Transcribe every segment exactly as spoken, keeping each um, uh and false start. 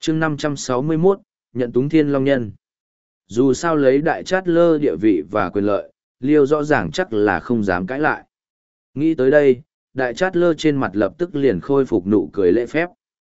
chương năm trăm sáu mươi mốt, nhận túng thiên long nhân. Dù sao lấy đại chát lơ địa vị và quyền lợi, Liêu rõ ràng chắc là không dám cãi lại. Nghĩ tới đây, đại chát lơ trên mặt lập tức liền khôi phục nụ cười lễ phép.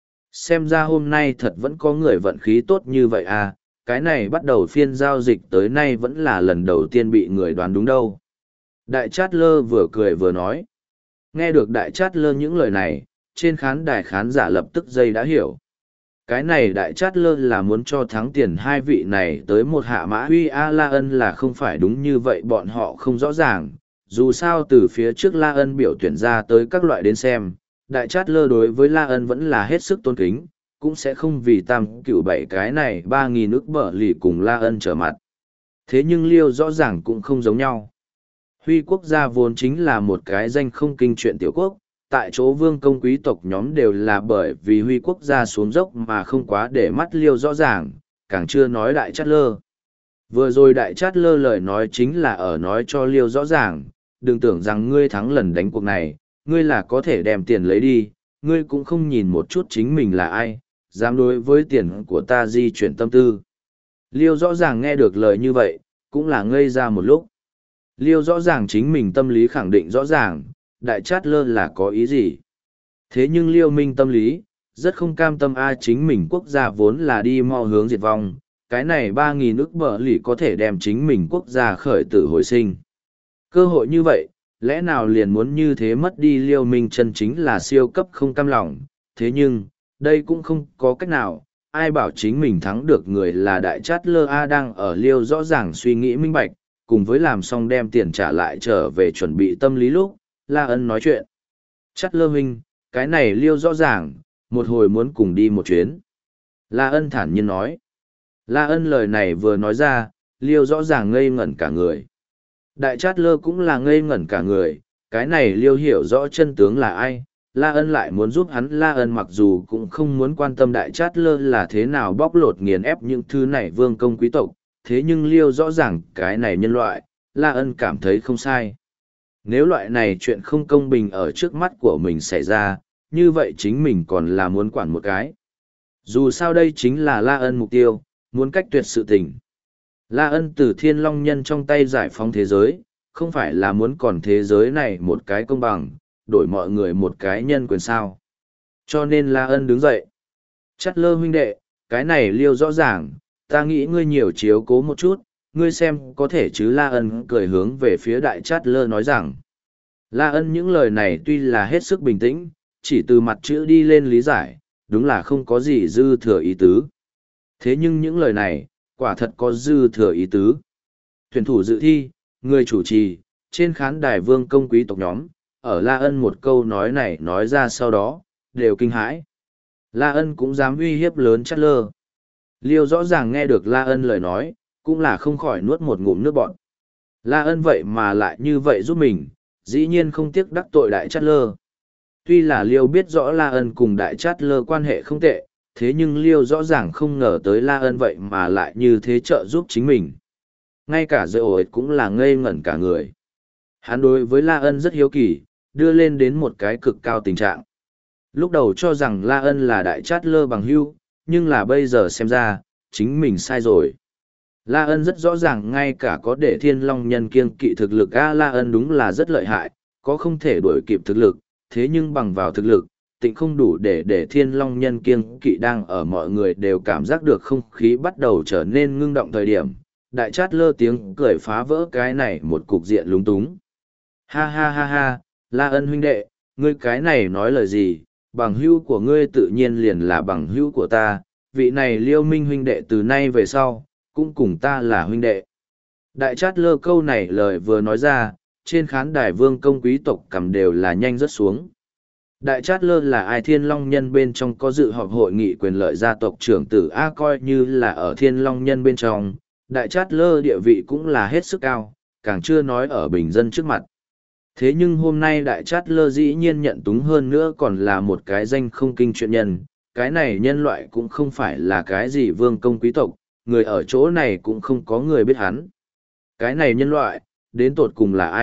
Xem ra hôm nay thật vẫn có người vận khí tốt như vậy à, cái này bắt đầu phiên giao dịch tới nay vẫn là lần đầu tiên bị người đoán đúng đâu. Đại chát lơ vừa cười vừa nói. Nghe được đại chát lơ những lời này, trên khán đài khán giả lập tức dây đã hiểu. Cái này đại chát lơ là muốn cho thắng tiền hai vị này tới một hạ mã huy a La Ân là không phải đúng như vậy, bọn họ không rõ ràng. Dù sao từ phía trước La Ân biểu tuyển ra tới các loại đến xem, đại chát lơ đối với La Ân vẫn là hết sức tôn kính, cũng sẽ không vì tam cửu bảy cái này ba nghìn ức bở lì cùng La Ân trở mặt. Thế nhưng Liêu rõ ràng cũng không giống nhau. Huy quốc gia vốn chính là một cái danh không kinh chuyện tiểu quốc, tại chỗ vương công quý tộc nhóm đều là bởi vì Huy quốc gia xuống dốc mà không quá để mắt Liêu rõ ràng, càng chưa nói đại chát lơ. Vừa rồi đại chát lơ lời nói chính là ở nói cho Liêu rõ ràng, đừng tưởng rằng ngươi thắng lần đánh cuộc này, ngươi là có thể đem tiền lấy đi, ngươi cũng không nhìn một chút chính mình là ai, dám đối với tiền của ta di chuyển tâm tư. Liêu rõ ràng nghe được lời như vậy, cũng là ngây ra một lúc. Liêu rõ ràng chính mình tâm lý khẳng định rõ ràng, đại chát lơ là có ý gì. Thế nhưng Liêu minh tâm lý, rất không cam tâm a chính mình quốc gia vốn là đi mau hướng diệt vong, cái này ba nghìn ức bờ lì có thể đem chính mình quốc gia khởi tử hồi sinh. Cơ hội như vậy, lẽ nào liền muốn như thế mất đi Liêu minh chân chính là siêu cấp không cam lòng, thế nhưng, đây cũng không có cách nào, ai bảo chính mình thắng được người là đại chát lơ a đang ở Liêu rõ ràng suy nghĩ minh bạch, cùng với làm xong đem tiền trả lại trở về chuẩn bị tâm lý lúc, La Ân nói chuyện. Chát lơ huynh, cái này Liêu rõ ràng, một hồi muốn cùng đi một chuyến. La Ân thản nhiên nói. La Ân lời này vừa nói ra, Liêu rõ ràng ngây ngẩn cả người. Đại chát lơ cũng là ngây ngẩn cả người, cái này Liêu hiểu rõ chân tướng là ai, La Ân lại muốn giúp hắn. La Ân mặc dù cũng không muốn quan tâm đại chát lơ là thế nào bóc lột nghiền ép những thứ này vương công quý tộc, thế nhưng Liêu rõ ràng cái này nhân loại, La Ân cảm thấy không sai. Nếu loại này chuyện không công bình ở trước mắt của mình xảy ra, như vậy chính mình còn là muốn quản một cái. Dù sao đây chính là La Ân mục tiêu, muốn cách tuyệt sự tình. La Ân từ thiên long nhân trong tay giải phóng thế giới, không phải là muốn còn thế giới này một cái công bằng, đổi mọi người một cái nhân quyền sao. Cho nên La Ân đứng dậy. Chát lơ huynh đệ, cái này Liêu rõ ràng, ta nghĩ ngươi nhiều chiếu cố một chút, ngươi xem có thể chứ. La Ân cười hướng về phía đại chát lơ nói rằng. La Ân những lời này tuy là hết sức bình tĩnh, chỉ từ mặt chữ đi lên lý giải, đúng là không có gì dư thừa ý tứ. Thế nhưng những lời này, quả thật có dư thừa ý tứ. Tuyển thủ dự thi, người chủ trì, trên khán đài vương công quý tộc nhóm, ở La Ân một câu nói này nói ra sau đó, đều kinh hãi. La Ân cũng dám uy hiếp lớn chát lơ. Liêu rõ ràng nghe được La Ân lời nói, cũng là không khỏi nuốt một ngụm nước bọt. La Ân vậy mà lại như vậy giúp mình, dĩ nhiên không tiếc đắc tội đại chát lơ. Tuy là Liêu biết rõ La Ân cùng đại chát lơ quan hệ không tệ, thế nhưng Liêu rõ ràng không ngờ tới La Ân vậy mà lại như thế trợ giúp chính mình. Ngay cả dây ổi cũng là ngây ngẩn cả người. Hắn đối với La Ân rất hiếu kỳ, đưa lên đến một cái cực cao tình trạng. Lúc đầu cho rằng La Ân là đại chát lơ bằng hữu, nhưng là bây giờ xem ra, chính mình sai rồi. La Ân rất rõ ràng ngay cả có để thiên long nhân kiêng kỵ thực lực a La Ân đúng là rất lợi hại, có không thể đuổi kịp thực lực, thế nhưng bằng vào thực lực, tịnh không đủ để để thiên long nhân kiêng kỵ. Đang ở mọi người đều cảm giác được không khí bắt đầu trở nên ngưng động thời điểm. Đại chát lơ tiếng cười phá vỡ cái này một cục diện lúng túng. Ha ha ha ha, La Ân huynh đệ, ngươi cái này nói lời gì, bằng hữu của ngươi tự nhiên liền là bằng hữu của ta, vị này Liêu minh huynh đệ từ nay về sau, cũng cùng ta là huynh đệ. Đại chát lơ câu này lời vừa nói ra, trên khán đài vương công quý tộc cầm đều là nhanh rớt xuống. Đại chát lơ là ai? Thiên long nhân bên trong có dự họp hội nghị quyền lợi gia tộc trưởng tử A, coi như là ở thiên long nhân bên trong, đại chát lơ địa vị cũng là hết sức cao, càng chưa nói ở bình dân trước mặt. Thế nhưng hôm nay đại chát lơ dĩ nhiên nhận túng hơn nữa còn là một cái danh không kinh chuyện nhân, cái này nhân loại cũng không phải là cái gì vương công quý tộc, người ở chỗ này cũng không có người biết hắn. Cái này nhân loại, đến tột cùng là ai,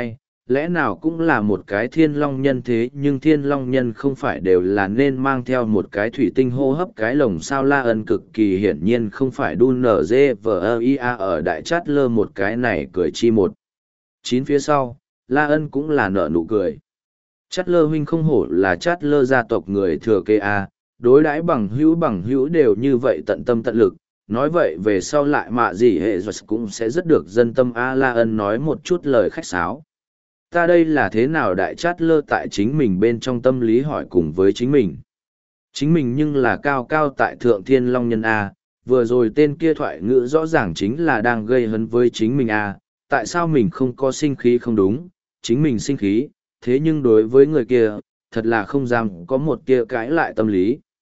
lẽ nào cũng là một cái thiên long nhân thế nhưng thiên long nhân không phải đều là nên mang theo một cái thủy tinh hô hấp cái lồng sao. La Ân cực kỳ hiển nhiên không phải đun nở dê vờ ia ở đại chát lơ một cái này cười chi một. Chín phía sau, La Ân cũng là nở nụ cười. Chát lơ huynh không hổ là chát lơ gia tộc người thừa kế a, đối đãi bằng hữu bằng hữu đều như vậy tận tâm tận lực, nói vậy về sau lại mạ gì hệ giật cũng sẽ rất được dân tâm a. La Ân nói một chút lời khách sáo. Ta đây là thế nào đại chát lơ tại chính mình bên trong tâm lý hỏi cùng với chính mình. Chính mình nhưng là cao cao tại thượng thiên long nhân a, vừa rồi tên kia thoại ngữ rõ ràng chính là đang gây hấn với chính mình a, tại sao mình không có sinh khí không đúng, chính mình sinh khí, thế nhưng đối với người kia, thật là không dám có một tia cãi lại tâm lý.